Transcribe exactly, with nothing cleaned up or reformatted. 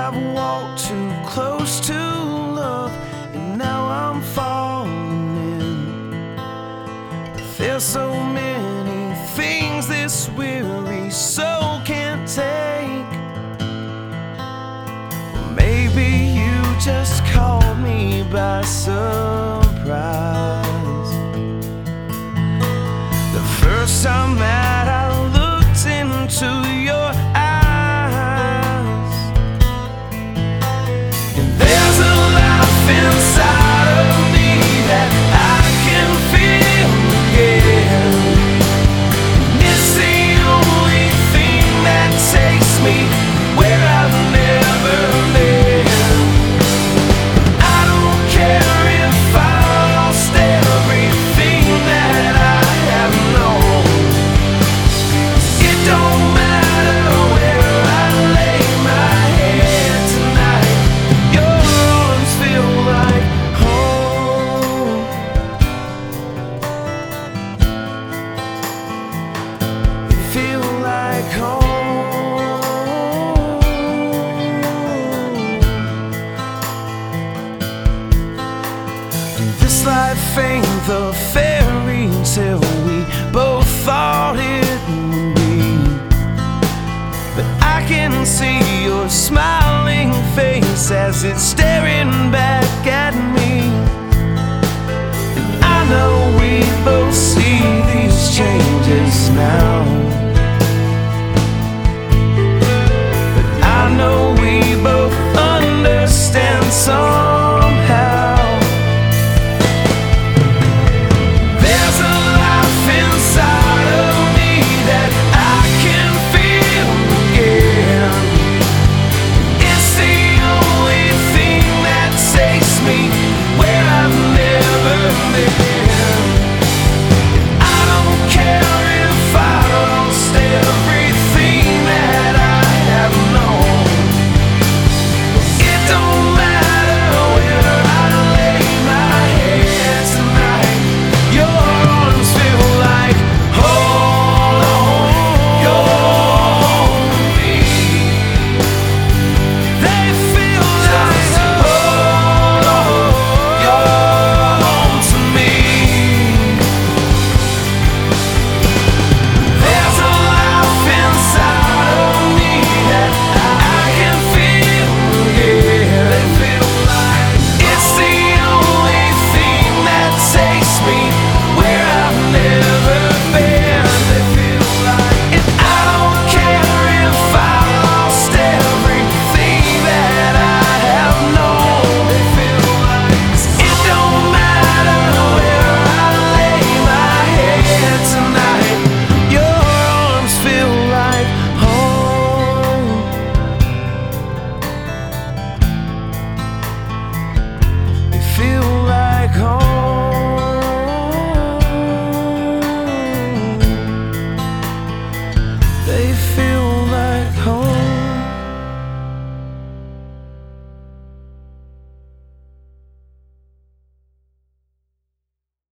I've walked too close to love, and now I'm falling in. There's so many things this weary soul can't take. Or maybe you just caught me by surprise. The first time that I looked into your eyes, and there's a life inside of me that I can feel again. And it's the only thing that takes me where I've never been. I don't care if I lost everything that I have known. It don't matter where I lay my head tonight. Your arms feel like home. They feel like home. This life ain't the fairy tale we both thought it would be, but I can see your smiling face as it's staring back